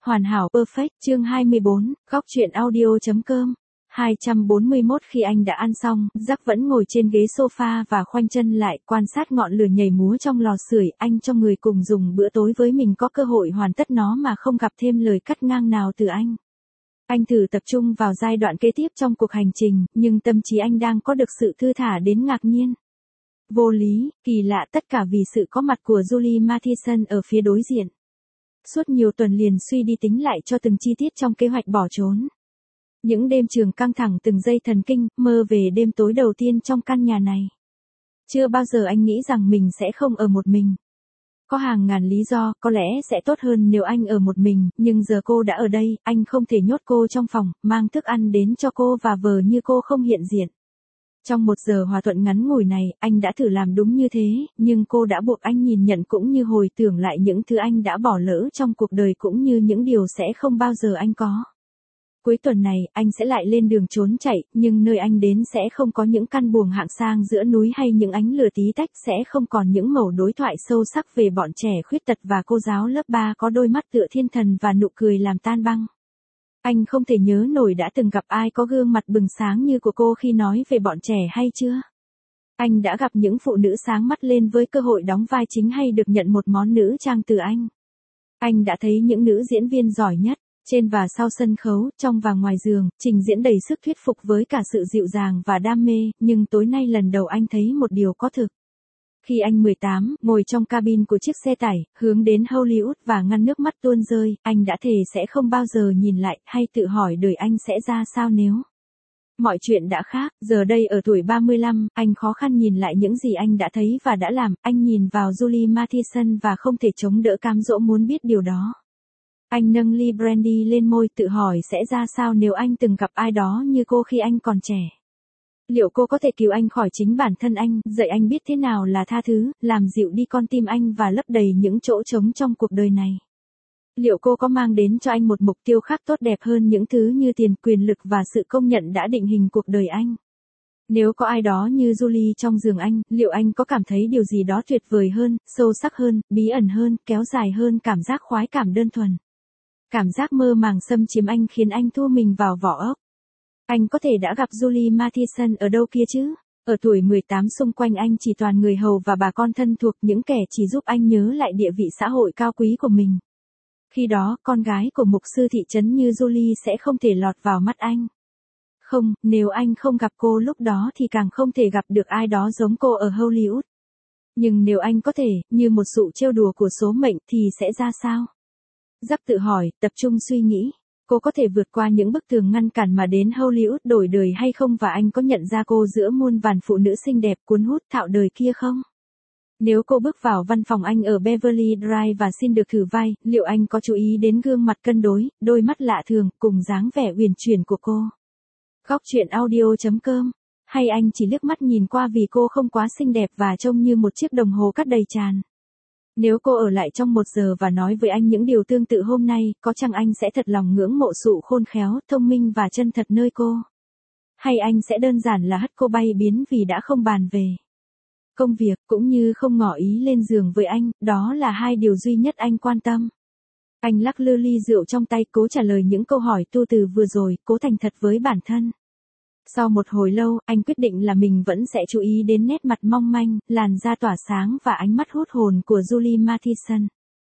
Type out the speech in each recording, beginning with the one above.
Hoàn hảo perfect chương 24, góc truyện audio.com 241 khi anh đã ăn xong, Jack vẫn ngồi trên ghế sofa và khoanh chân lại, quan sát ngọn lửa nhảy múa trong lò sưởi, anh cho người cùng dùng bữa tối với mình có cơ hội hoàn tất nó mà không gặp thêm lời cắt ngang nào từ anh. Anh thử tập trung vào giai đoạn kế tiếp trong cuộc hành trình, nhưng tâm trí anh đang có được sự thư thả đến ngạc nhiên. Vô lý, kỳ lạ, tất cả vì sự có mặt của Julie Mathieson ở phía đối diện. Suốt nhiều tuần liền suy đi tính lại cho từng chi tiết trong kế hoạch bỏ trốn. Những đêm trường căng thẳng từng giây thần kinh, mơ về đêm tối đầu tiên trong căn nhà này. Chưa bao giờ anh nghĩ rằng mình sẽ không ở một mình. Có hàng ngàn lý do, có lẽ sẽ tốt hơn nếu anh ở một mình, nhưng giờ cô đã ở đây, anh không thể nhốt cô trong phòng, mang thức ăn đến cho cô và vờ như cô không hiện diện. Trong một giờ hòa thuận ngắn ngủi này, anh đã thử làm đúng như thế, nhưng cô đã buộc anh nhìn nhận cũng như hồi tưởng lại những thứ anh đã bỏ lỡ trong cuộc đời cũng như những điều sẽ không bao giờ anh có. Cuối tuần này, anh sẽ lại lên đường trốn chạy, nhưng nơi anh đến sẽ không có những căn buồng hạng sang giữa núi hay những ánh lửa tí tách, sẽ không còn những mẩu đối thoại sâu sắc về bọn trẻ khuyết tật và cô giáo lớp 3 có đôi mắt tựa thiên thần và nụ cười làm tan băng. Anh không thể nhớ nổi đã từng gặp ai có gương mặt bừng sáng như của cô khi nói về bọn trẻ hay chưa. Anh đã gặp những phụ nữ sáng mắt lên với cơ hội đóng vai chính hay được nhận một món nữ trang từ anh. Anh đã thấy những nữ diễn viên giỏi nhất, trên và sau sân khấu, trong và ngoài giường, trình diễn đầy sức thuyết phục với cả sự dịu dàng và đam mê, nhưng tối nay lần đầu anh thấy một điều có thực. Khi anh 18, ngồi trong cabin của chiếc xe tải, hướng đến Hollywood và ngăn nước mắt tuôn rơi, anh đã thề sẽ không bao giờ nhìn lại, hay tự hỏi đời anh sẽ ra sao nếu. Mọi chuyện đã khác, giờ đây ở tuổi 35, anh khó khăn nhìn lại những gì anh đã thấy và đã làm, anh nhìn vào Julie Mathieson và không thể chống đỡ cám dỗ muốn biết điều đó. Anh nâng ly brandy lên môi tự hỏi sẽ ra sao nếu anh từng gặp ai đó như cô khi anh còn trẻ. Liệu cô có thể cứu anh khỏi chính bản thân anh, dạy anh biết thế nào là tha thứ, làm dịu đi con tim anh và lấp đầy những chỗ trống trong cuộc đời này? Liệu cô có mang đến cho anh một mục tiêu khác tốt đẹp hơn những thứ như tiền, quyền lực và sự công nhận đã định hình cuộc đời anh? Nếu có ai đó như Julie trong giường anh, liệu anh có cảm thấy điều gì đó tuyệt vời hơn, sâu sắc hơn, bí ẩn hơn, kéo dài hơn cảm giác khoái cảm đơn thuần? Cảm giác mơ màng xâm chiếm anh khiến anh thu mình vào vỏ ốc. Anh có thể đã gặp Julie Mathieson ở đâu kia chứ? Ở tuổi 18 xung quanh anh chỉ toàn người hầu và bà con thân thuộc, những kẻ chỉ giúp anh nhớ lại địa vị xã hội cao quý của mình. Khi đó, con gái của mục sư thị trấn như Julie sẽ không thể lọt vào mắt anh. Không, nếu anh không gặp cô lúc đó thì càng không thể gặp được ai đó giống cô ở Hollywood. Nhưng nếu anh có thể, như một sự trêu đùa của số mệnh thì sẽ ra sao? Jack tự hỏi, tập trung suy nghĩ. Cô có thể vượt qua những bức tường ngăn cản mà đến Hollywood đổi đời hay không, và anh có nhận ra cô giữa muôn vàn phụ nữ xinh đẹp cuốn hút thạo đời kia không? Nếu cô bước vào văn phòng anh ở Beverly Drive và xin được thử vai, liệu anh có chú ý đến gương mặt cân đối, đôi mắt lạ thường, cùng dáng vẻ uyển chuyển của cô? Góc truyện audio.com. Hay anh chỉ liếc mắt nhìn qua vì cô không quá xinh đẹp và trông như một chiếc đồng hồ cắt đầy tràn? Nếu cô ở lại trong 1 giờ và nói với anh những điều tương tự hôm nay, có chăng anh sẽ thật lòng ngưỡng mộ sự khôn khéo, thông minh và chân thật nơi cô? Hay anh sẽ đơn giản là hất cô bay biến vì đã không bàn về công việc, cũng như không ngỏ ý lên giường với anh, đó là hai điều duy nhất anh quan tâm? Anh lắc lư ly rượu trong tay, cố trả lời những câu hỏi tu từ vừa rồi, cố thành thật với bản thân. Sau một hồi lâu, anh quyết định là mình vẫn sẽ chú ý đến nét mặt mong manh, làn da tỏa sáng và ánh mắt hút hồn của Julie Mathieson.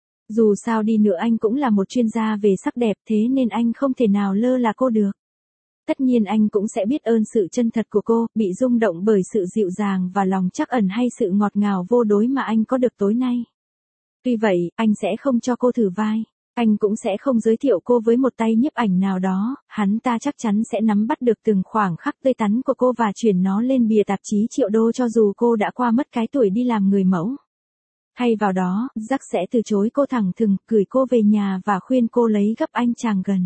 Dù sao đi nữa anh cũng là một chuyên gia về sắc đẹp, thế nên anh không thể nào lơ là cô được. Tất nhiên anh cũng sẽ biết ơn sự chân thật của cô, bị rung động bởi sự dịu dàng và lòng trắc ẩn hay sự ngọt ngào vô đối mà anh có được tối nay. Tuy vậy, anh sẽ không cho cô thử vai. Anh cũng sẽ không giới thiệu cô với một tay nhiếp ảnh nào đó, hắn ta chắc chắn sẽ nắm bắt được từng khoảng khắc tươi tắn của cô và chuyển nó lên bìa tạp chí triệu đô cho dù cô đã qua mất cái tuổi đi làm người mẫu. Thay vào đó, Jack sẽ từ chối cô thẳng thừng, gửi cô về nhà và khuyên cô lấy gấp anh chàng gần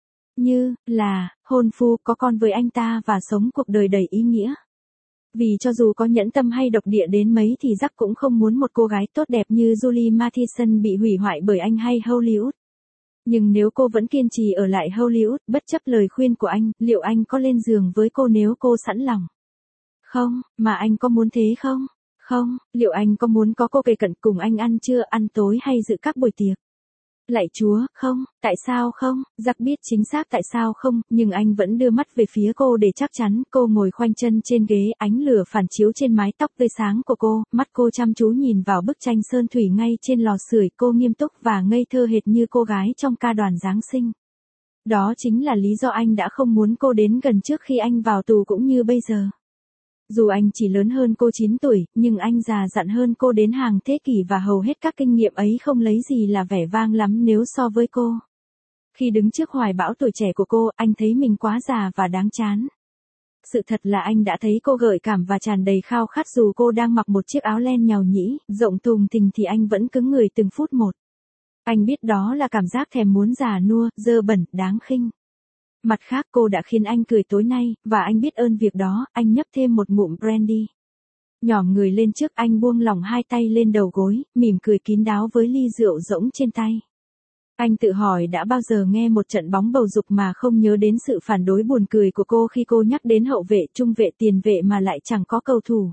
như là hôn phu, có con với anh ta và sống cuộc đời đầy ý nghĩa. Vì cho dù có nhẫn tâm hay độc địa đến mấy thì Jack cũng không muốn một cô gái tốt đẹp như Julie Mathieson bị hủy hoại bởi anh hay Hollywood. Nhưng nếu cô vẫn kiên trì ở lại Hollywood, bất chấp lời khuyên của anh, liệu anh có lên giường với cô nếu cô sẵn lòng? Không, mà anh có muốn thế không? Không, liệu anh có muốn có cô kề cận cùng anh ăn trưa, ăn tối hay dự các buổi tiệc? Lạy Chúa, không, tại sao không? Jack biết chính xác tại sao không, nhưng anh vẫn đưa mắt về phía cô để chắc chắn. Cô ngồi khoanh chân trên ghế, ánh lửa phản chiếu trên mái tóc tươi sáng của cô, mắt cô chăm chú nhìn vào bức tranh sơn thủy ngay trên lò sưởi. Cô nghiêm túc và ngây thơ hệt như cô gái trong ca đoàn Giáng sinh. Đó chính là lý do anh đã không muốn cô đến gần trước khi anh vào tù cũng như bây giờ. Dù anh chỉ lớn hơn cô 9 tuổi, nhưng anh già dặn hơn cô đến hàng thế kỷ và hầu hết các kinh nghiệm ấy không lấy gì là vẻ vang lắm nếu so với cô. Khi đứng trước hoài bão tuổi trẻ của cô, anh thấy mình quá già và đáng chán. Sự thật là anh đã thấy cô gợi cảm và tràn đầy khao khát dù cô đang mặc một chiếc áo len nhàu nhĩ, rộng thùng thình thì anh vẫn cứng người từng phút một. Anh biết đó là cảm giác thèm muốn già nua, dơ bẩn, đáng khinh. Mặt khác cô đã khiến anh cười tối nay, và anh biết ơn việc đó. Anh nhấp thêm một ngụm brandy. Nhỏm người lên trước, anh buông lỏng hai tay lên đầu gối, mỉm cười kín đáo với ly rượu rỗng trên tay. Anh tự hỏi đã bao giờ nghe một trận bóng bầu dục mà không nhớ đến sự phản đối buồn cười của cô khi cô nhắc đến hậu vệ, trung vệ, tiền vệ mà lại chẳng có cầu thủ.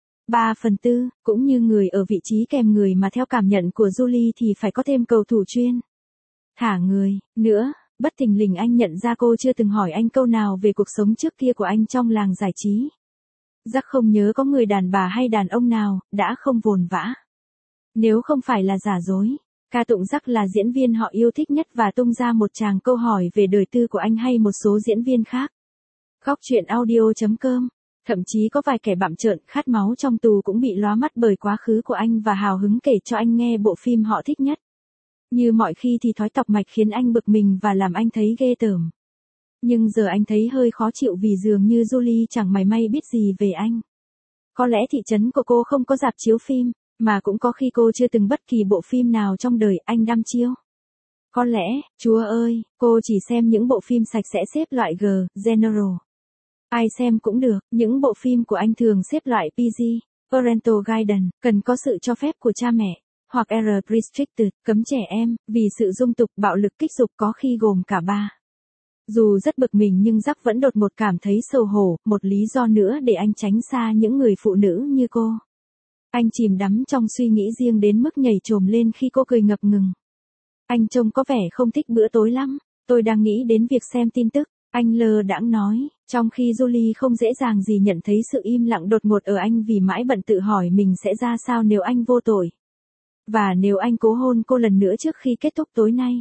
3/4, cũng như người ở vị trí kèm người mà theo cảm nhận của Julie thì phải có thêm cầu thủ chuyên. Thả người, nữa. Bất thình lình anh nhận ra cô chưa từng hỏi anh câu nào về cuộc sống trước kia của anh trong làng giải trí. Jack không nhớ có người đàn bà hay đàn ông nào, đã không vồn vã. Nếu không phải là giả dối, ca tụng Jack là diễn viên họ yêu thích nhất và tung ra một tràng câu hỏi về đời tư của anh hay một số diễn viên khác. Góc truyện audio.com. Thậm chí có vài kẻ bặm trợn, khát máu trong tù cũng bị lóa mắt bởi quá khứ của anh và hào hứng kể cho anh nghe bộ phim họ thích nhất. Như mọi khi thì thói tọc mạch khiến anh bực mình và làm anh thấy ghê tởm. Nhưng giờ anh thấy hơi khó chịu vì dường như Julie chẳng mảy may biết gì về anh. Có lẽ thị trấn của cô không có rạp chiếu phim, mà cũng có khi cô chưa từng bất kỳ bộ phim nào trong đời anh đăm chiêu. Có lẽ, Chúa ơi, cô chỉ xem những bộ phim sạch sẽ xếp loại G, General. Ai xem cũng được, những bộ phim của anh thường xếp loại PG, Parental Guidance, cần có sự cho phép của cha mẹ. Hoặc R restricted, cấm trẻ em, vì sự dung tục, bạo lực kích dục có khi gồm cả ba. Dù rất bực mình nhưng Jack vẫn đột ngột cảm thấy xấu hổ, một lý do nữa để anh tránh xa những người phụ nữ như cô. Anh chìm đắm trong suy nghĩ riêng đến mức nhảy chồm lên khi cô cười ngập ngừng. Anh trông có vẻ không thích bữa tối lắm, tôi đang nghĩ đến việc xem tin tức, anh lơ đãng nói, trong khi Julie không dễ dàng gì nhận thấy sự im lặng đột ngột ở anh vì mãi bận tự hỏi mình sẽ ra sao nếu anh vô tội. Và nếu anh cố hôn cô lần nữa trước khi kết thúc tối nay.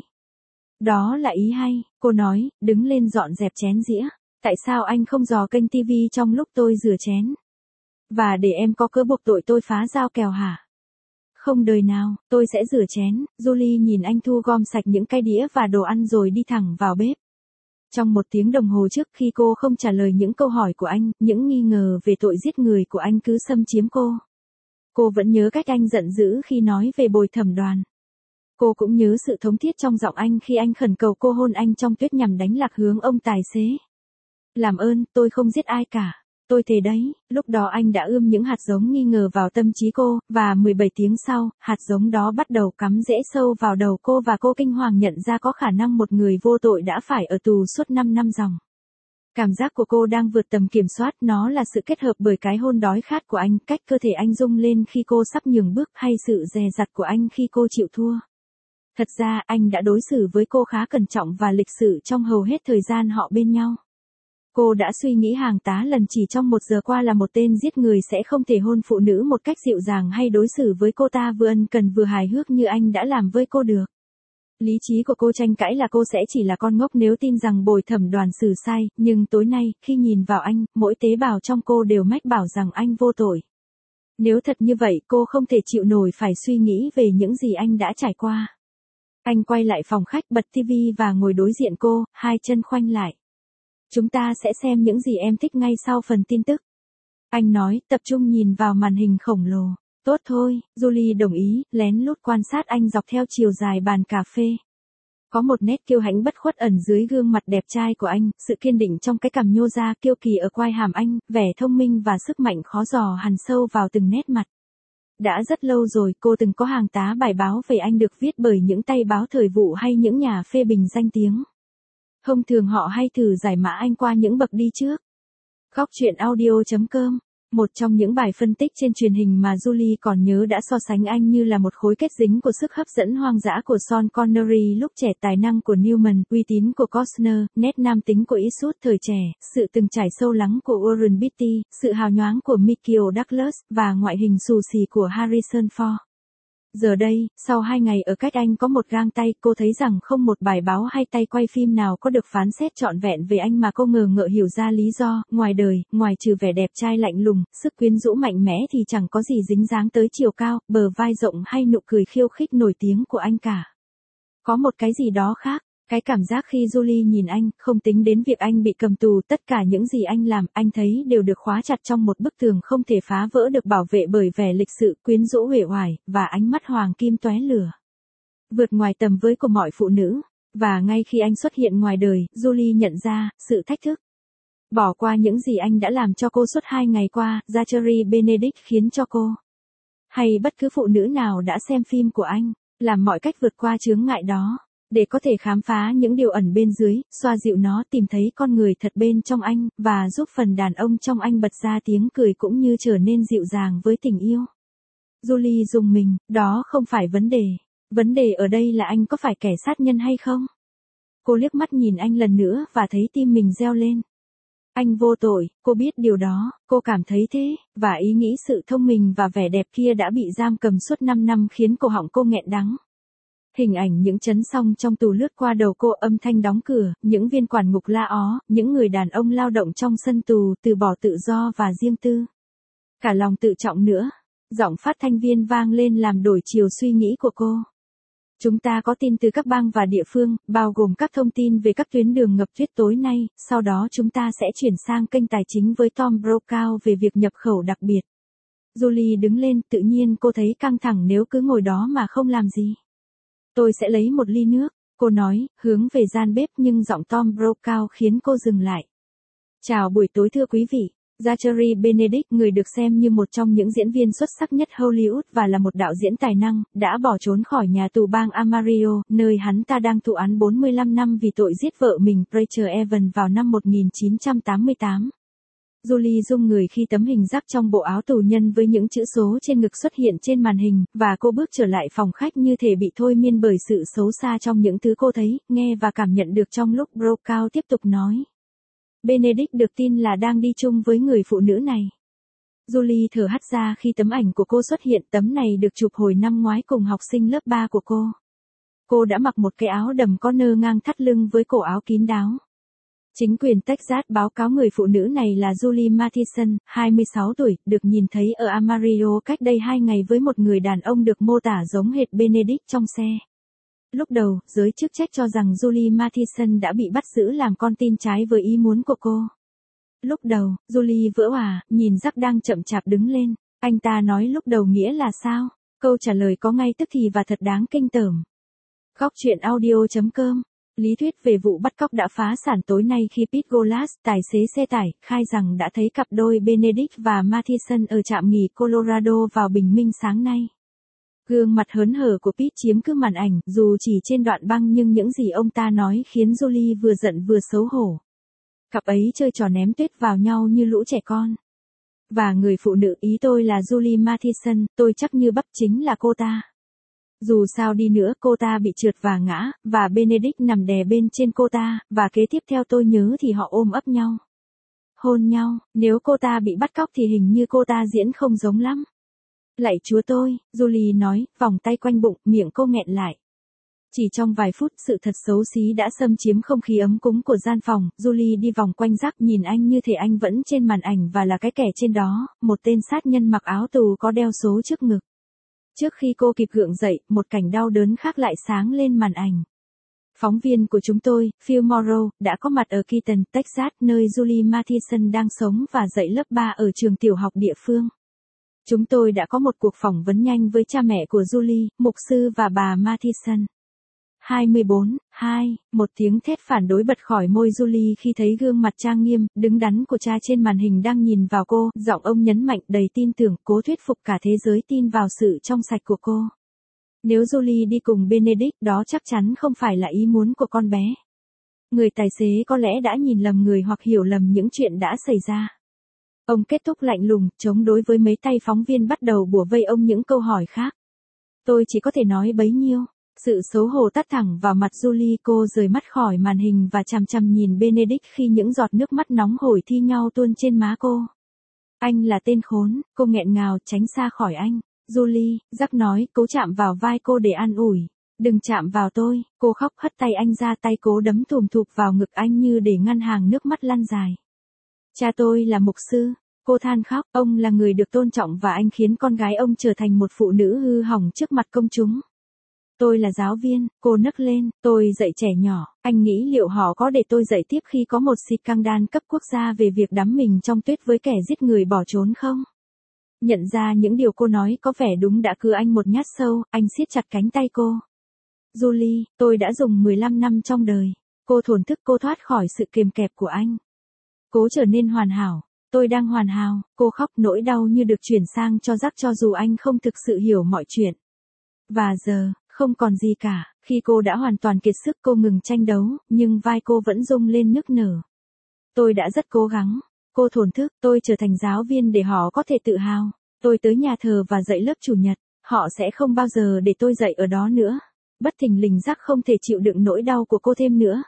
Đó là ý hay, cô nói, đứng lên dọn dẹp chén dĩa. Tại sao anh không dò kênh TV trong lúc tôi rửa chén? Và để em có cớ buộc tội tôi phá dao kèo hả? Không đời nào, tôi sẽ rửa chén. Julie nhìn anh thu gom sạch những cái đĩa và đồ ăn rồi đi thẳng vào bếp. Trong 1 tiếng đồng hồ trước khi cô không trả lời những câu hỏi của anh, những nghi ngờ về tội giết người của anh cứ xâm chiếm cô. Cô vẫn nhớ cách anh giận dữ khi nói về bồi thẩm đoàn. Cô cũng nhớ sự thống thiết trong giọng anh khi anh khẩn cầu cô hôn anh trong tuyết nhằm đánh lạc hướng ông tài xế. Làm ơn, tôi không giết ai cả. Tôi thề đấy, lúc đó anh đã ươm những hạt giống nghi ngờ vào tâm trí cô, và 17 tiếng sau, hạt giống đó bắt đầu cắm rễ sâu vào đầu cô và cô kinh hoàng nhận ra có khả năng một người vô tội đã phải ở tù suốt 5 năm dòng. Cảm giác của cô đang vượt tầm kiểm soát, nó là sự kết hợp bởi cái hôn đói khát của anh, cách cơ thể anh rung lên khi cô sắp nhường bước hay sự dè dặt của anh khi cô chịu thua. Thật ra anh đã đối xử với cô khá cẩn trọng và lịch sự trong hầu hết thời gian họ bên nhau. Cô đã suy nghĩ hàng tá lần chỉ trong 1 giờ qua là một tên giết người sẽ không thể hôn phụ nữ một cách dịu dàng hay đối xử với cô ta vừa ân cần vừa hài hước như anh đã làm với cô được. Lý trí của cô tranh cãi là cô sẽ chỉ là con ngốc nếu tin rằng bồi thẩm đoàn xử sai, nhưng tối nay, khi nhìn vào anh, mỗi tế bào trong cô đều mách bảo rằng anh vô tội. Nếu thật như vậy, cô không thể chịu nổi phải suy nghĩ về những gì anh đã trải qua. Anh quay lại phòng khách, bật TV và ngồi đối diện cô, hai chân khoanh lại. Chúng ta sẽ xem những gì em thích ngay sau phần tin tức. Anh nói, tập trung nhìn vào màn hình khổng lồ. Tốt thôi, Julie đồng ý, lén lút quan sát anh dọc theo chiều dài bàn cà phê. Có một nét kiêu hãnh bất khuất ẩn dưới gương mặt đẹp trai của anh, sự kiên định trong cái cằm nhô ra kiêu kỳ ở quai hàm anh, vẻ thông minh và sức mạnh khó dò hằn sâu vào từng nét mặt. Đã rất lâu rồi cô từng có hàng tá bài báo về anh được viết bởi những tay báo thời vụ hay những nhà phê bình danh tiếng. Thông thường họ hay thử giải mã anh qua những bậc đi trước. Góc truyện audio.com Một trong những bài phân tích trên truyền hình mà Julie còn nhớ đã so sánh anh như là một khối kết dính của sức hấp dẫn hoang dã của Sean Connery lúc trẻ, tài năng của Newman, uy tín của Costner, nét nam tính của Eastwood thời trẻ, sự từng trải sâu lắng của Warren Beatty, sự hào nhoáng của Michael Douglas, và ngoại hình xù xì của Harrison Ford. Giờ đây, sau 2 ngày ở cách anh có một gang tay, cô thấy rằng không một bài báo hay tay quay phim nào có được phán xét trọn vẹn về anh mà cô ngờ ngợ hiểu ra lý do. Ngoài đời, ngoài trừ vẻ đẹp trai lạnh lùng, sức quyến rũ mạnh mẽ thì chẳng có gì dính dáng tới chiều cao, bờ vai rộng hay nụ cười khiêu khích nổi tiếng của anh cả. Có một cái gì đó khác. Cái cảm giác khi Julie nhìn anh, không tính đến việc anh bị cầm tù, tất cả những gì anh làm, anh thấy đều được khóa chặt trong một bức tường không thể phá vỡ, được bảo vệ bởi vẻ lịch sự, quyến rũ uể oải, và ánh mắt hoàng kim tóe lửa. Vượt ngoài tầm với của mọi phụ nữ, và ngay khi anh xuất hiện ngoài đời, Julie nhận ra, sự thách thức. Bỏ qua những gì anh đã làm cho cô suốt 2 ngày qua, Zachary Benedict khiến cho cô, hay bất cứ phụ nữ nào đã xem phim của anh, làm mọi cách vượt qua chướng ngại đó. Để có thể khám phá những điều ẩn bên dưới, xoa dịu nó, tìm thấy con người thật bên trong anh, và giúp phần đàn ông trong anh bật ra tiếng cười cũng như trở nên dịu dàng với tình yêu. Julie rùng mình, đó không phải vấn đề. Vấn đề ở đây là anh có phải kẻ sát nhân hay không? Cô liếc mắt nhìn anh lần nữa và thấy tim mình reo lên. Anh vô tội, cô biết điều đó, cô cảm thấy thế, và ý nghĩ sự thông minh và vẻ đẹp kia đã bị giam cầm suốt 5 năm khiến cổ họng cô nghẹn đắng. Hình ảnh những chấn song trong tù lướt qua đầu cô, âm thanh đóng cửa, những viên quản ngục la ó, những người đàn ông lao động trong sân tù, từ bỏ tự do và riêng tư. Cả lòng tự trọng nữa. Giọng phát thanh viên vang lên làm đổi chiều suy nghĩ của cô. Chúng ta có tin từ các bang và địa phương, bao gồm các thông tin về các tuyến đường ngập tuyết tối nay, sau đó chúng ta sẽ chuyển sang kênh tài chính với Tom Brokaw về việc nhập khẩu đặc biệt. Julie đứng lên, tự nhiên cô thấy căng thẳng nếu cứ ngồi đó mà không làm gì. Tôi sẽ lấy một ly nước, cô nói, hướng về gian bếp, nhưng giọng Tom Brokaw khiến cô dừng lại. Chào buổi tối thưa quý vị. Zachary Benedict, người được xem như một trong những diễn viên xuất sắc nhất Hollywood và là một đạo diễn tài năng, đã bỏ trốn khỏi nhà tù bang Amarillo, nơi hắn ta đang thụ án 45 năm vì tội giết vợ mình, Rachel Evans, vào năm 1988. Julie rung người khi tấm hình rắc trong bộ áo tù nhân với những chữ số trên ngực xuất hiện trên màn hình, và cô bước trở lại phòng khách như thể bị thôi miên bởi sự xấu xa trong những thứ cô thấy, nghe và cảm nhận được trong lúc Brokaw tiếp tục nói. Benedict được tin là đang đi chung với người phụ nữ này. Julie thở hắt ra khi tấm ảnh của cô xuất hiện, tấm này được chụp hồi năm ngoái cùng học sinh lớp 3 của cô. Cô đã mặc một cái áo đầm có nơ ngang thắt lưng với cổ áo kín đáo. Chính quyền Texas báo cáo người phụ nữ này là Julie Mathison, 26 tuổi, được nhìn thấy ở Amarillo cách đây 2 ngày với một người đàn ông được mô tả giống hệt Benedict trong xe. Lúc đầu, giới chức trách cho rằng Julie Mathison đã bị bắt giữ làm con tin trái với ý muốn của cô. Lúc đầu, Julie vỡ òa, nhìn Jack đang chậm chạp đứng lên. Anh ta nói lúc đầu nghĩa là sao? Câu trả lời có ngay tức thì và thật đáng kinh tởm. Góc truyện audio.com. Lý thuyết về vụ bắt cóc đã phá sản tối nay khi Pete Golas, tài xế xe tải, khai rằng đã thấy cặp đôi Benedict và Mathison ở trạm nghỉ Colorado vào bình minh sáng nay. Gương mặt hớn hở của Pete chiếm cứ màn ảnh, dù chỉ trên đoạn băng, nhưng những gì ông ta nói khiến Julie vừa giận vừa xấu hổ. Cặp ấy chơi trò ném tuyết vào nhau như lũ trẻ con. Và người phụ nữ, ý tôi là Julie Mathison, tôi chắc như bắp chính là cô ta. Dù sao đi nữa, cô ta bị trượt và ngã, và Benedict nằm đè bên trên cô ta, và kế tiếp theo tôi nhớ thì họ ôm ấp nhau. Hôn nhau, nếu cô ta bị bắt cóc thì hình như cô ta diễn không giống lắm. Lạy Chúa tôi, Julie nói, vòng tay quanh bụng, miệng cô nghẹn lại. Chỉ trong vài phút, sự thật xấu xí đã xâm chiếm không khí ấm cúng của gian phòng. Julie đi vòng quanh Jack, nhìn anh như thể anh vẫn trên màn ảnh và là cái kẻ trên đó, một tên sát nhân mặc áo tù có đeo số trước ngực. Trước khi cô kịp gượng dậy, một cảnh đau đớn khác lại sáng lên màn ảnh. Phóng viên của chúng tôi, Phil Morrow, đã có mặt ở Keaton, Texas, nơi Julie Mathison đang sống và dạy lớp 3 ở trường tiểu học địa phương. Chúng tôi đã có một cuộc phỏng vấn nhanh với cha mẹ của Julie, mục sư và bà Mathison. 24/2, một tiếng thét phản đối bật khỏi môi Julie khi thấy gương mặt trang nghiêm, đứng đắn của cha trên màn hình đang nhìn vào cô, giọng ông nhấn mạnh đầy tin tưởng, cố thuyết phục cả thế giới tin vào sự trong sạch của cô. Nếu Julie đi cùng Benedict, đó chắc chắn không phải là ý muốn của con bé. Người tài xế có lẽ đã nhìn lầm người hoặc hiểu lầm những chuyện đã xảy ra. Ông kết thúc lạnh lùng, chống đối với mấy tay phóng viên bắt đầu bủa vây ông những câu hỏi khác. Tôi chỉ có thể nói bấy nhiêu. Sự xấu hổ tắt thẳng vào mặt Julie, cô rời mắt khỏi màn hình và chằm chằm nhìn Benedict khi những giọt nước mắt nóng hổi thi nhau tuôn trên má cô. Anh là tên khốn, cô nghẹn ngào tránh xa khỏi anh. Julie, Jack nói, cố chạm vào vai cô để an ủi. Đừng chạm vào tôi, cô khóc hất tay anh ra, tay cố đấm thùm thụp vào ngực anh như để ngăn hàng nước mắt lăn dài. Cha tôi là mục sư, cô than khóc, ông là người được tôn trọng và anh khiến con gái ông trở thành một phụ nữ hư hỏng trước mặt công chúng. Tôi là giáo viên, cô nấc lên, tôi dạy trẻ nhỏ, anh nghĩ liệu họ có để tôi dạy tiếp khi có một scandal cấp quốc gia về việc đắm mình trong tuyết với kẻ giết người bỏ trốn không? Nhận ra những điều cô nói có vẻ đúng đã cứa anh một nhát sâu, anh siết chặt cánh tay cô. Julie, tôi đã dùng 15 năm trong đời. Cô thổn thức, cô thoát khỏi sự kiềm kẹp của anh. Cố trở nên hoàn hảo. Tôi đang hoàn hảo, cô khóc, nỗi đau như được chuyển sang cho Jack cho dù anh không thực sự hiểu mọi chuyện. Và giờ, không còn gì cả, khi cô đã hoàn toàn kiệt sức cô ngừng tranh đấu, nhưng vai cô vẫn rung lên nức nở. Tôi đã rất cố gắng. Cô thổn thức, tôi trở thành giáo viên để họ có thể tự hào. Tôi tới nhà thờ và dạy lớp chủ nhật, họ sẽ không bao giờ để tôi dạy ở đó nữa. Bất thình lình Jack không thể chịu đựng nỗi đau của cô thêm nữa.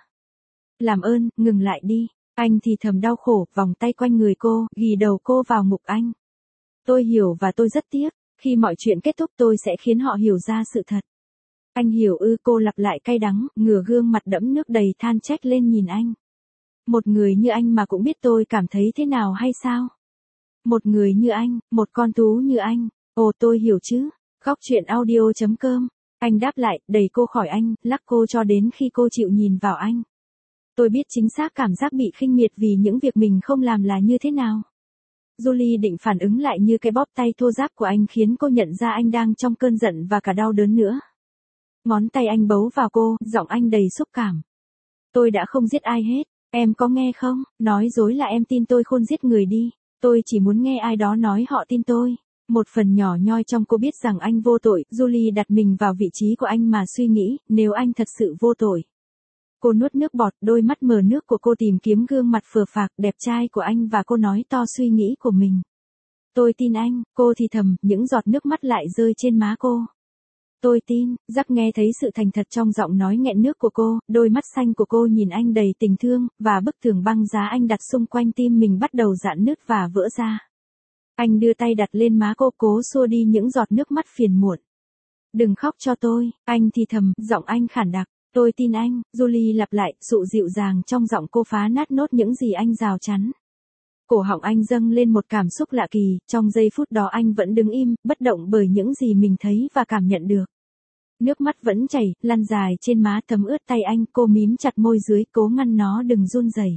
Làm ơn, ngừng lại đi. Anh thì thầm đau khổ, vòng tay quanh người cô, ghì đầu cô vào ngực anh. Tôi hiểu và tôi rất tiếc, khi mọi chuyện kết thúc tôi sẽ khiến họ hiểu ra sự thật. Anh hiểu ư, cô lặp lại cay đắng, ngửa gương mặt đẫm nước đầy than trách lên nhìn anh. Một người như anh mà cũng biết tôi cảm thấy thế nào hay sao? Một người như anh, một con thú như anh, ồ tôi hiểu chứ. Góc truyện audio.com. Anh đáp lại, đẩy cô khỏi anh, lắc cô cho đến khi cô chịu nhìn vào anh. Tôi biết chính xác cảm giác bị khinh miệt vì những việc mình không làm là như thế nào. Julie định phản ứng lại như cái bóp tay thô ráp của anh khiến cô nhận ra anh đang trong cơn giận và cả đau đớn nữa. Ngón tay anh bấu vào cô, giọng anh đầy xúc cảm. Tôi đã không giết ai hết, em có nghe không? Nói dối là em tin tôi khôn giết người đi. Tôi chỉ muốn nghe ai đó nói họ tin tôi. Một phần nhỏ nhoi trong cô biết rằng anh vô tội, Julie đặt mình vào vị trí của anh mà suy nghĩ, nếu anh thật sự vô tội. Cô nuốt nước bọt, đôi mắt mờ nước của cô tìm kiếm gương mặt phờ phạc, đẹp trai của anh và cô nói to suy nghĩ của mình. Tôi tin anh, cô thì thầm, những giọt nước mắt lại rơi trên má cô. Tôi tin, Jack nghe thấy sự thành thật trong giọng nói nghẹn nước của cô, đôi mắt xanh của cô nhìn anh đầy tình thương, và bức tường băng giá anh đặt xung quanh tim mình bắt đầu rạn nứt và vỡ ra. Anh đưa tay đặt lên má cô, cố xua đi những giọt nước mắt phiền muộn. Đừng khóc cho tôi, anh thì thầm, giọng anh khản đặc. Tôi tin anh, Julie lặp lại, dụ dịu dàng trong giọng cô phá nát nốt những gì anh rào chắn. Cổ họng anh dâng lên một cảm xúc lạ kỳ, trong giây phút đó anh vẫn đứng im, bất động bởi những gì mình thấy và cảm nhận được. Nước mắt vẫn chảy, lăn dài trên má thấm ướt tay anh, cô mím chặt môi dưới, cố ngăn nó đừng run rẩy.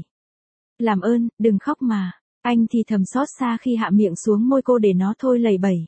Làm ơn, đừng khóc mà. Anh thì thầm xót xa khi hạ miệng xuống môi cô để nó thôi lầy bẩy.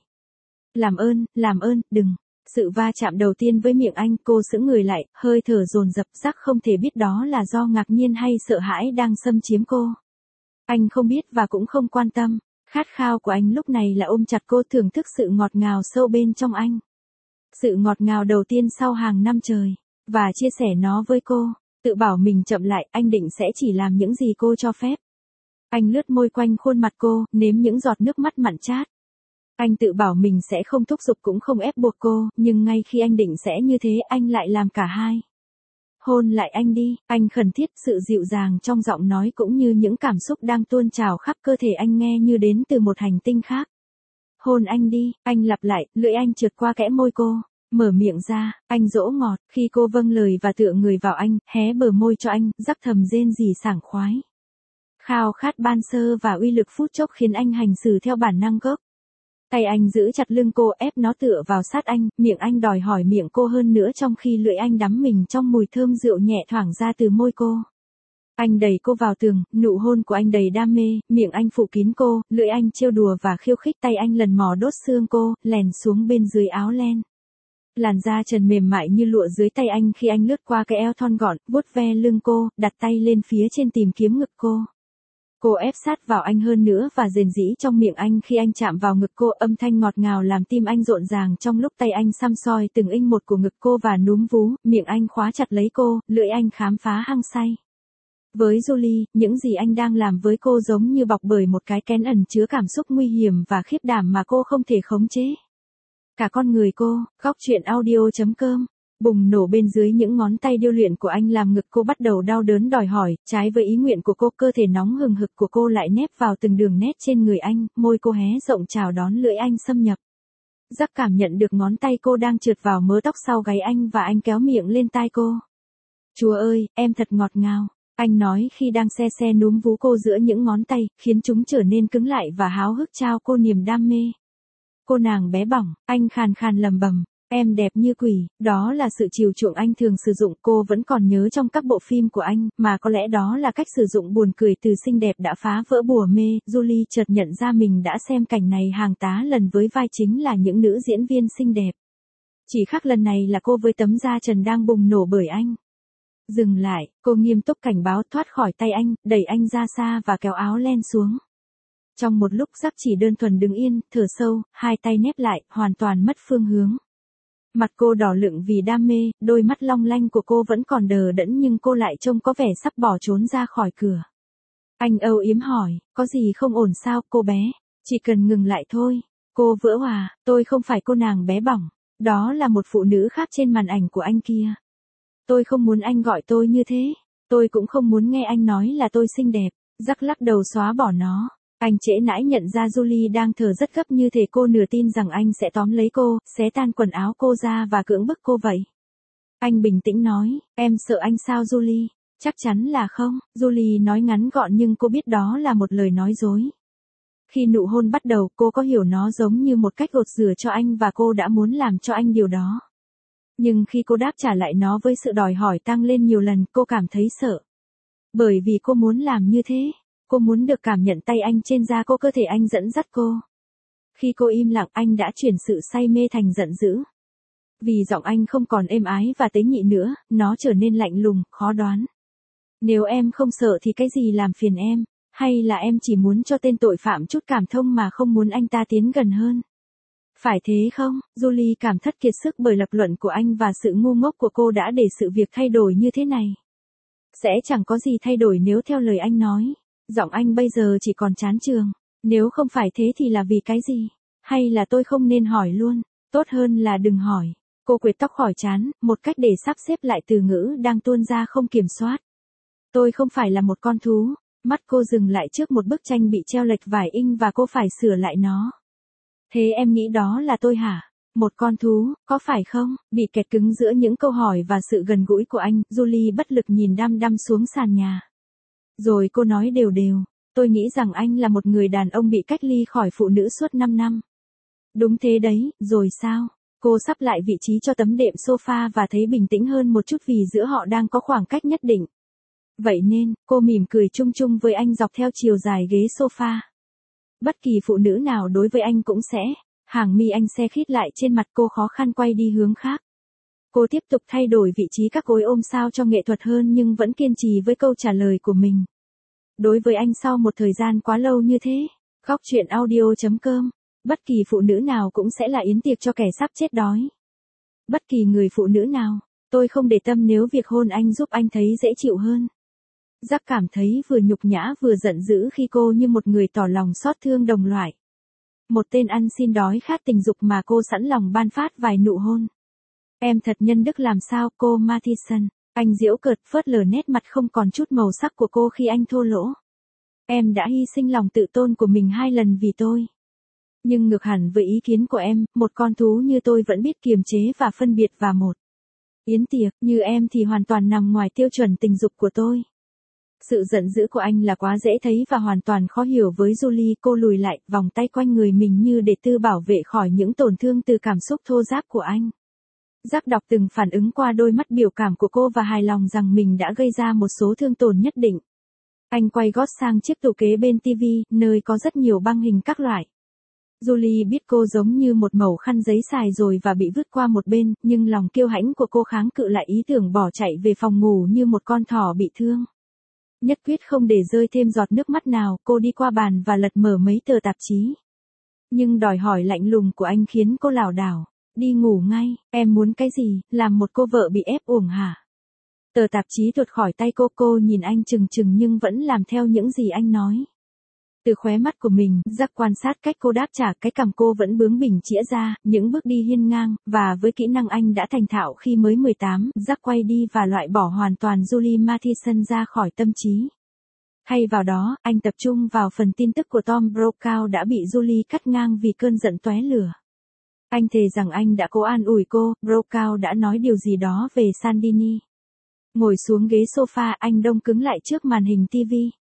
Làm ơn, đừng. Sự va chạm đầu tiên với miệng anh, cô sững người lại, hơi thở dồn dập, Jack không thể biết đó là do ngạc nhiên hay sợ hãi đang xâm chiếm cô. Anh không biết và cũng không quan tâm. Khát khao của anh lúc này là ôm chặt cô, thưởng thức sự ngọt ngào sâu bên trong anh. Sự ngọt ngào đầu tiên sau hàng năm trời. Và chia sẻ nó với cô. Tự bảo mình chậm lại, anh định sẽ chỉ làm những gì cô cho phép. Anh lướt môi quanh khuôn mặt cô, nếm những giọt nước mắt mặn chát. Anh tự bảo mình sẽ không thúc giục cũng không ép buộc cô, nhưng ngay khi anh định sẽ như thế, anh lại làm cả hai. Hôn lại anh đi, anh khẩn thiết, sự dịu dàng trong giọng nói cũng như những cảm xúc đang tuôn trào khắp cơ thể anh nghe như đến từ một hành tinh khác. Hôn anh đi, anh lặp lại, lưỡi anh trượt qua kẽ môi cô, mở miệng ra, anh dỗ ngọt, khi cô vâng lời và tựa người vào anh, hé bờ môi cho anh, Jack thầm rên rỉ sảng khoái. Khao khát ban sơ và uy lực phút chốc khiến anh hành xử theo bản năng gốc. Tay anh giữ chặt lưng cô, ép nó tựa vào sát anh, miệng anh đòi hỏi miệng cô hơn nữa trong khi lưỡi anh đắm mình trong mùi thơm rượu nhẹ thoảng ra từ môi cô. Anh đẩy cô vào tường, nụ hôn của anh đầy đam mê, miệng anh phủ kín cô, lưỡi anh trêu đùa và khiêu khích, tay anh lần mò đốt xương cô, lèn xuống bên dưới áo len. Làn da trần mềm mại như lụa dưới tay anh khi anh lướt qua cái eo thon gọn, vuốt ve lưng cô, đặt tay lên phía trên tìm kiếm ngực cô. Cô ép sát vào anh hơn nữa và rền rĩ trong miệng anh khi anh chạm vào ngực cô, âm thanh ngọt ngào làm tim anh rộn ràng trong lúc tay anh săm soi từng inch một của ngực cô và núm vú, miệng anh khóa chặt lấy cô, lưỡi anh khám phá hăng say. Với Julie, những gì anh đang làm với cô giống như bọc bởi một cái kén ẩn chứa cảm xúc nguy hiểm và khiếp đảm mà cô không thể khống chế. Cả con người cô, góc truyện audio.com, bùng nổ bên dưới những ngón tay điêu luyện của anh làm ngực cô bắt đầu đau đớn đòi hỏi, trái với ý nguyện của cô, cơ thể nóng hừng hực của cô lại nép vào từng đường nét trên người anh, môi cô hé rộng chào đón lưỡi anh xâm nhập. Jack cảm nhận được ngón tay cô đang trượt vào mớ tóc sau gáy anh và anh kéo miệng lên tai cô. Chúa ơi, em thật ngọt ngào. Anh nói khi đang se núm vú cô giữa những ngón tay, khiến chúng trở nên cứng lại và háo hức trao cô niềm đam mê. Cô nàng bé bỏng, anh khàn khàn lầm bầm, em đẹp như quỷ, đó là sự chiều chuộng anh thường sử dụng. Cô vẫn còn nhớ trong các bộ phim của anh, mà có lẽ đó là cách sử dụng buồn cười từ xinh đẹp đã phá vỡ bùa mê. Julie chợt nhận ra mình đã xem cảnh này hàng tá lần với vai chính là những nữ diễn viên xinh đẹp. Chỉ khác lần này là cô với tấm da trần đang bùng nổ bởi anh. Dừng lại, cô nghiêm túc cảnh báo, thoát khỏi tay anh, đẩy anh ra xa và kéo áo len xuống. Trong một lúc Jack chỉ đơn thuần đứng yên, thở sâu, hai tay nép lại, hoàn toàn mất phương hướng. Mặt cô đỏ lựng vì đam mê, đôi mắt long lanh của cô vẫn còn đờ đẫn nhưng cô lại trông có vẻ sắp bỏ trốn ra khỏi cửa. Anh âu yếm hỏi, có gì không ổn sao cô bé, chỉ cần ngừng lại thôi. Cô vỡ hòa, tôi không phải cô nàng bé bỏng, đó là một phụ nữ khác trên màn ảnh của anh kia. Tôi không muốn anh gọi tôi như thế, tôi cũng không muốn nghe anh nói là tôi xinh đẹp. Jack lắc đầu xóa bỏ nó. Anh trễ nãi nhận ra Julie đang thở rất gấp, như thể cô nửa tin rằng anh sẽ tóm lấy cô, xé tan quần áo cô ra và cưỡng bức cô vậy. Anh bình tĩnh nói, em sợ anh sao Julie? Chắc chắn là không, Julie nói ngắn gọn nhưng cô biết đó là một lời nói dối. Khi nụ hôn bắt đầu, cô có hiểu nó giống như một cách gột rửa cho anh và cô đã muốn làm cho anh điều đó. Nhưng khi cô đáp trả lại nó với sự đòi hỏi tăng lên nhiều lần, cô cảm thấy sợ. Bởi vì cô muốn làm như thế. Cô muốn được cảm nhận tay anh trên da cô, cơ thể anh dẫn dắt cô. Khi cô im lặng, anh đã chuyển sự say mê thành giận dữ. Vì giọng anh không còn êm ái và tế nhị nữa, nó trở nên lạnh lùng, khó đoán. Nếu em không sợ thì cái gì làm phiền em? Hay là em chỉ muốn cho tên tội phạm chút cảm thông mà không muốn anh ta tiến gần hơn? Phải thế không? Julie cảm thất kiệt sức bởi lập luận của anh và sự ngu ngốc của cô đã để sự việc thay đổi như thế này. Sẽ chẳng có gì thay đổi nếu theo lời anh nói. Giọng anh bây giờ chỉ còn chán chường. Nếu không phải thế thì là vì cái gì? Hay là tôi không nên hỏi luôn? Tốt hơn là đừng hỏi. Cô quệt tóc khỏi trán, một cách để sắp xếp lại từ ngữ đang tuôn ra không kiểm soát. Tôi không phải là một con thú. Mắt cô dừng lại trước một bức tranh bị treo lệch vài inch và cô phải sửa lại nó. Thế em nghĩ đó là tôi hả? Một con thú, có phải không? Bị kẹt cứng giữa những câu hỏi và sự gần gũi của anh, Julie bất lực nhìn đăm đăm xuống sàn nhà. Rồi cô nói đều đều, tôi nghĩ rằng anh là một người đàn ông bị cách ly khỏi phụ nữ suốt 5 năm. Đúng thế đấy, rồi sao? Cô sắp lại vị trí cho tấm đệm sofa và thấy bình tĩnh hơn một chút vì giữa họ đang có khoảng cách nhất định. Vậy nên, cô mỉm cười chung chung với anh dọc theo chiều dài ghế sofa. Bất kỳ phụ nữ nào đối với anh cũng sẽ. Hàng mi anh se khít lại trên mặt, cô khó khăn quay đi hướng khác. Cô tiếp tục thay đổi vị trí các gối ôm sao cho nghệ thuật hơn nhưng vẫn kiên trì với câu trả lời của mình. Đối với anh sau một thời gian quá lâu như thế, góc truyện audio.com, bất kỳ phụ nữ nào cũng sẽ là yến tiệc cho kẻ sắp chết đói. Bất kỳ người phụ nữ nào, tôi không để tâm nếu việc hôn anh giúp anh thấy dễ chịu hơn. Jack cảm thấy vừa nhục nhã vừa giận dữ khi cô như một người tỏ lòng xót thương đồng loại. Một tên ăn xin đói khát tình dục mà cô sẵn lòng ban phát vài nụ hôn. Em thật nhân đức làm sao cô Mathison, anh giễu cợt phớt lờ nét mặt không còn chút màu sắc của cô khi anh thô lỗ. Em đã hy sinh lòng tự tôn của mình 2 lần vì tôi. Nhưng ngược hẳn với ý kiến của em, một con thú như tôi vẫn biết kiềm chế và phân biệt và một yến tiệc như em thì hoàn toàn nằm ngoài tiêu chuẩn tình dục của tôi. Sự giận dữ của anh là quá dễ thấy và hoàn toàn khó hiểu với Julie. Cô lùi lại, vòng tay quanh người mình như để tự bảo vệ khỏi những tổn thương từ cảm xúc thô ráp của anh. Jack đọc từng phản ứng qua đôi mắt biểu cảm của cô và hài lòng rằng mình đã gây ra một số thương tổn nhất định. Anh quay gót sang chiếc tủ kế bên TV, nơi có rất nhiều băng hình các loại. Julie biết cô giống như một mẩu khăn giấy xài rồi và bị vứt qua một bên, nhưng lòng kiêu hãnh của cô kháng cự lại ý tưởng bỏ chạy về phòng ngủ như một con thỏ bị thương. Nhất quyết không để rơi thêm giọt nước mắt nào, cô đi qua bàn và lật mở mấy tờ tạp chí. Nhưng đòi hỏi lạnh lùng của anh khiến cô lảo đảo. Đi ngủ ngay, em muốn cái gì, làm một cô vợ bị ép uổng hả? Tờ tạp chí tuột khỏi tay cô nhìn anh chừng chừng nhưng vẫn làm theo những gì anh nói. Từ khóe mắt của mình, Jack quan sát cách cô đáp trả, cái cằm cô vẫn bướng bỉnh chĩa ra, những bước đi hiên ngang, và với kỹ năng anh đã thành thạo khi mới 18, Jack quay đi và loại bỏ hoàn toàn Julie Mathison ra khỏi tâm trí. Thay vào đó, anh tập trung vào phần tin tức của Tom Brokaw đã bị Julie cắt ngang vì cơn giận tóe lửa. Anh thề rằng anh đã cố an ủi cô, Brokaw đã nói điều gì đó về Sandini. Ngồi xuống ghế sofa, anh đông cứng lại trước màn hình TV.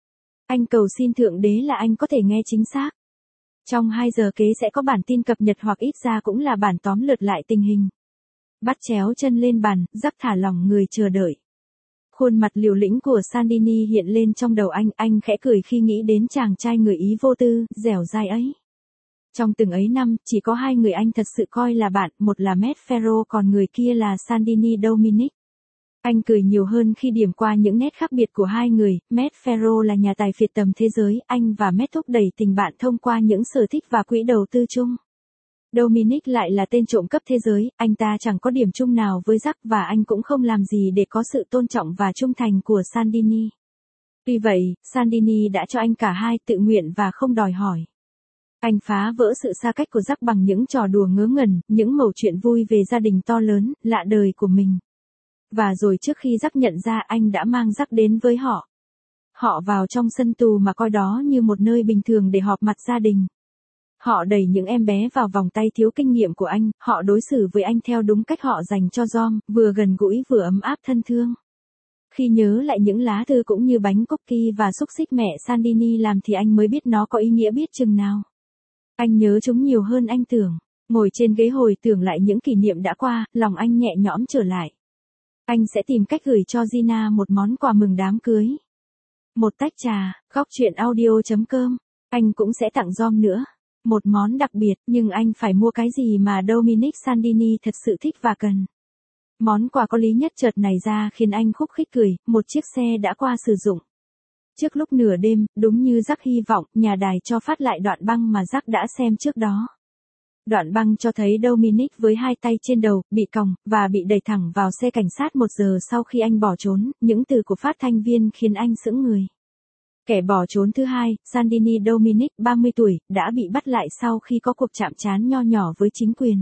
Anh cầu xin Thượng Đế là anh có thể nghe chính xác. Trong 2 giờ kế sẽ có bản tin cập nhật hoặc ít ra cũng là bản tóm lược lại tình hình. Bắt chéo chân lên bàn, Jack thả lỏng người chờ đợi. Khuôn mặt liều lĩnh của Sandini hiện lên trong đầu anh khẽ cười khi nghĩ đến chàng trai người Ý vô tư, dẻo dai ấy. Trong từng ấy năm, chỉ có 2 người anh thật sự coi là bạn, một là Matt Farrell còn người kia là Sandini Dominic. Anh cười nhiều hơn khi điểm qua những nét khác biệt của 2 người, Matt Farrell là nhà tài phiệt tầm thế giới, anh và Matt thúc đẩy tình bạn thông qua những sở thích và quỹ đầu tư chung. Dominic lại là tên trộm cắp thế giới, anh ta chẳng có điểm chung nào với Jack và anh cũng không làm gì để có sự tôn trọng và trung thành của Sandini. Tuy vậy, Sandini đã cho anh cả hai, tự nguyện và không đòi hỏi. Anh phá vỡ sự xa cách của Jack bằng những trò đùa ngớ ngẩn, những mẩu chuyện vui về gia đình to lớn, lạ đời của mình. Và rồi trước khi Jack nhận ra, anh đã mang Jack đến với họ. Họ vào trong sân tù mà coi đó như một nơi bình thường để họp mặt gia đình. Họ đẩy những em bé vào vòng tay thiếu kinh nghiệm của anh, họ đối xử với anh theo đúng cách họ dành cho John, vừa gần gũi vừa ấm áp thân thương. Khi nhớ lại những lá thư cũng như bánh cookie và xúc xích mẹ Sandini làm thì anh mới biết nó có ý nghĩa biết chừng nào. Anh nhớ chúng nhiều hơn anh tưởng. Ngồi trên ghế hồi tưởng lại những kỷ niệm đã qua, lòng anh nhẹ nhõm trở lại. Anh sẽ tìm cách gửi cho Gina một món quà mừng đám cưới. Một tách trà, góc truyện audio.com. Anh cũng sẽ tặng John nữa. Một món đặc biệt, nhưng anh phải mua cái gì mà Dominic Sandini thật sự thích và cần. Món quà có lý nhất chợt nảy ra khiến anh khúc khích cười, một chiếc xe đã qua sử dụng. Trước lúc nửa đêm, đúng như Jack hy vọng, nhà đài cho phát lại đoạn băng mà Jack đã xem trước đó. Đoạn băng cho thấy Dominic với 2 tay trên đầu, bị còng, và bị đẩy thẳng vào xe cảnh sát 1 giờ sau khi anh bỏ trốn, những từ của phát thanh viên khiến anh sững người. Kẻ bỏ trốn thứ hai, Sandini Dominic, 30 tuổi, đã bị bắt lại sau khi có cuộc chạm trán nho nhỏ với chính quyền.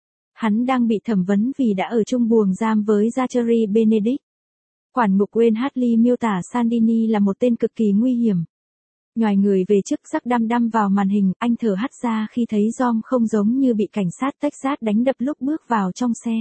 Hắn đang bị thẩm vấn vì đã ở chung buồng giam với Zachary Benedict. Quản ngục Wayne Hartley miêu tả Sandini là một tên cực kỳ nguy hiểm. Nhoài người về trước, Jack đăm vào màn hình, anh thở hắt ra khi thấy John không giống như bị cảnh sát Texas đánh đập lúc bước vào trong xe.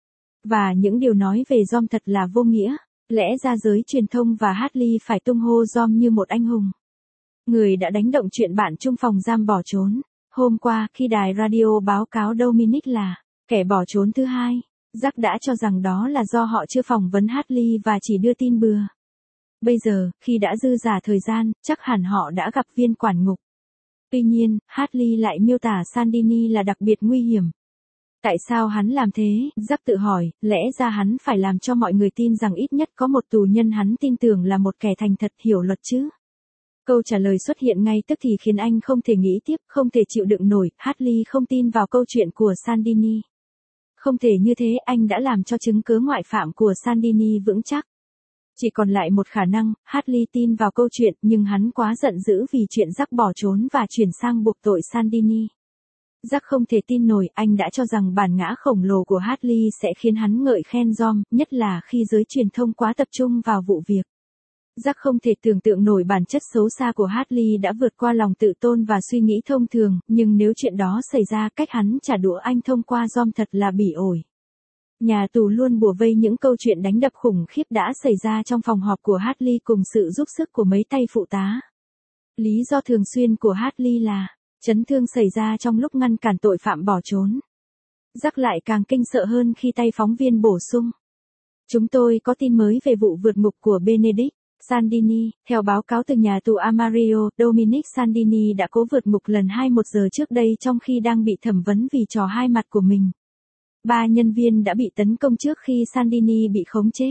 Và những điều nói về John thật là vô nghĩa. Lẽ ra giới truyền thông và Hartley phải tung hô John như một anh hùng. Người đã đánh động chuyện bạn chung phòng giam bỏ trốn. Hôm qua, khi đài radio báo cáo Dominic là kẻ bỏ trốn thứ hai, Jack đã cho rằng đó là do họ chưa phỏng vấn Hartley và chỉ đưa tin bừa. Bây giờ, khi đã dư dả thời gian, chắc hẳn họ đã gặp viên quản ngục. Tuy nhiên, Hartley lại miêu tả Sandini là đặc biệt nguy hiểm. Tại sao hắn làm thế? Jack tự hỏi, lẽ ra hắn phải làm cho mọi người tin rằng ít nhất có một tù nhân hắn tin tưởng là một kẻ thành thật hiểu luật chứ. Câu trả lời xuất hiện ngay tức thì khiến anh không thể nghĩ tiếp, không thể chịu đựng nổi. Hartley không tin vào câu chuyện của Sandini. Không thể như thế, anh đã làm cho chứng cớ ngoại phạm của Sandini vững chắc. Chỉ còn lại một khả năng, Hartley tin vào câu chuyện, nhưng hắn quá giận dữ vì chuyện Jack bỏ trốn và chuyển sang buộc tội Sandini. Jack không thể tin nổi, anh đã cho rằng bản ngã khổng lồ của Hartley sẽ khiến hắn ngợi khen John, nhất là khi giới truyền thông quá tập trung vào vụ việc. Jack không thể tưởng tượng nổi bản chất xấu xa của Hartley đã vượt qua lòng tự tôn và suy nghĩ thông thường, nhưng nếu chuyện đó xảy ra, cách hắn trả đũa anh thông qua John thật là bỉ ổi. Nhà tù luôn bủa vây những câu chuyện đánh đập khủng khiếp đã xảy ra trong phòng họp của Hartley cùng sự giúp sức của mấy tay phụ tá. Lý do thường xuyên của Hartley là chấn thương xảy ra trong lúc ngăn cản tội phạm bỏ trốn. Jack lại càng kinh sợ hơn khi tay phóng viên bổ sung. Chúng tôi có tin mới về vụ vượt ngục của Benedict Sandini. Theo báo cáo từ nhà tù Amarillo, Dominic Sandini đã cố vượt ngục lần 1 giờ trước đây trong khi đang bị thẩm vấn vì trò hai mặt của mình. 3 nhân viên đã bị tấn công trước khi Sandini bị khống chế.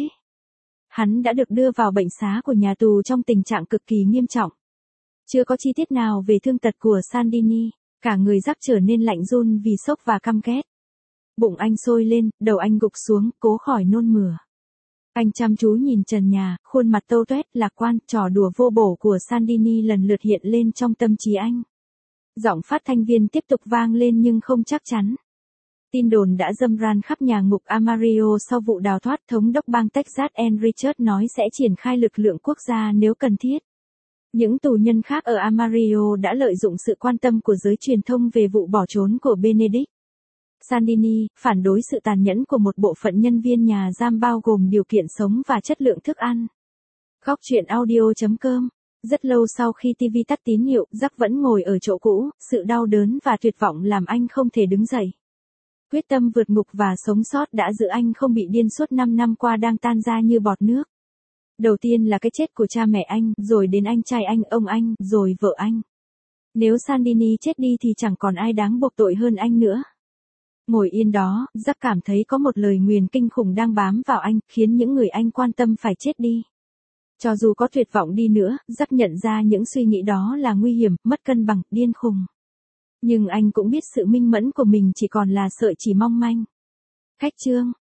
Hắn đã được đưa vào bệnh xá của nhà tù trong tình trạng cực kỳ nghiêm trọng. Chưa có chi tiết nào về thương tật của Sandini, cả người Jack trở nên lạnh run vì sốc và căm ghét. Bụng anh sôi lên, đầu anh gục xuống, cố khỏi nôn mửa. Anh chăm chú nhìn trần nhà, khuôn mặt tâu tuét, lạc quan, trò đùa vô bổ của Sandini lần lượt hiện lên trong tâm trí anh. Giọng phát thanh viên tiếp tục vang lên nhưng không chắc chắn. Tin đồn đã râm ran khắp nhà ngục Amarillo sau vụ đào thoát. Thống đốc bang Texas Enrique nói sẽ triển khai lực lượng quốc gia nếu cần thiết. Những tù nhân khác ở Amarillo đã lợi dụng sự quan tâm của giới truyền thông về vụ bỏ trốn của Benedict Sandini, phản đối sự tàn nhẫn của một bộ phận nhân viên nhà giam bao gồm điều kiện sống và chất lượng thức ăn. Góc truyện audio.com. Rất lâu sau khi TV tắt tín hiệu, Jack vẫn ngồi ở chỗ cũ, sự đau đớn và tuyệt vọng làm anh không thể đứng dậy. Quyết tâm vượt ngục và sống sót đã giữ anh không bị điên suốt 5 năm qua đang tan ra như bọt nước. Đầu tiên là cái chết của cha mẹ anh, rồi đến anh trai anh, ông anh, rồi vợ anh. Nếu Sandini chết đi thì chẳng còn ai đáng buộc tội hơn anh nữa. Ngồi yên đó, Jack cảm thấy có một lời nguyền kinh khủng đang bám vào anh, khiến những người anh quan tâm phải chết đi. Cho dù có tuyệt vọng đi nữa, Jack nhận ra những suy nghĩ đó là nguy hiểm, mất cân bằng, điên khùng. Nhưng anh cũng biết sự minh mẫn của mình chỉ còn là sợi chỉ mong manh. Khách chương.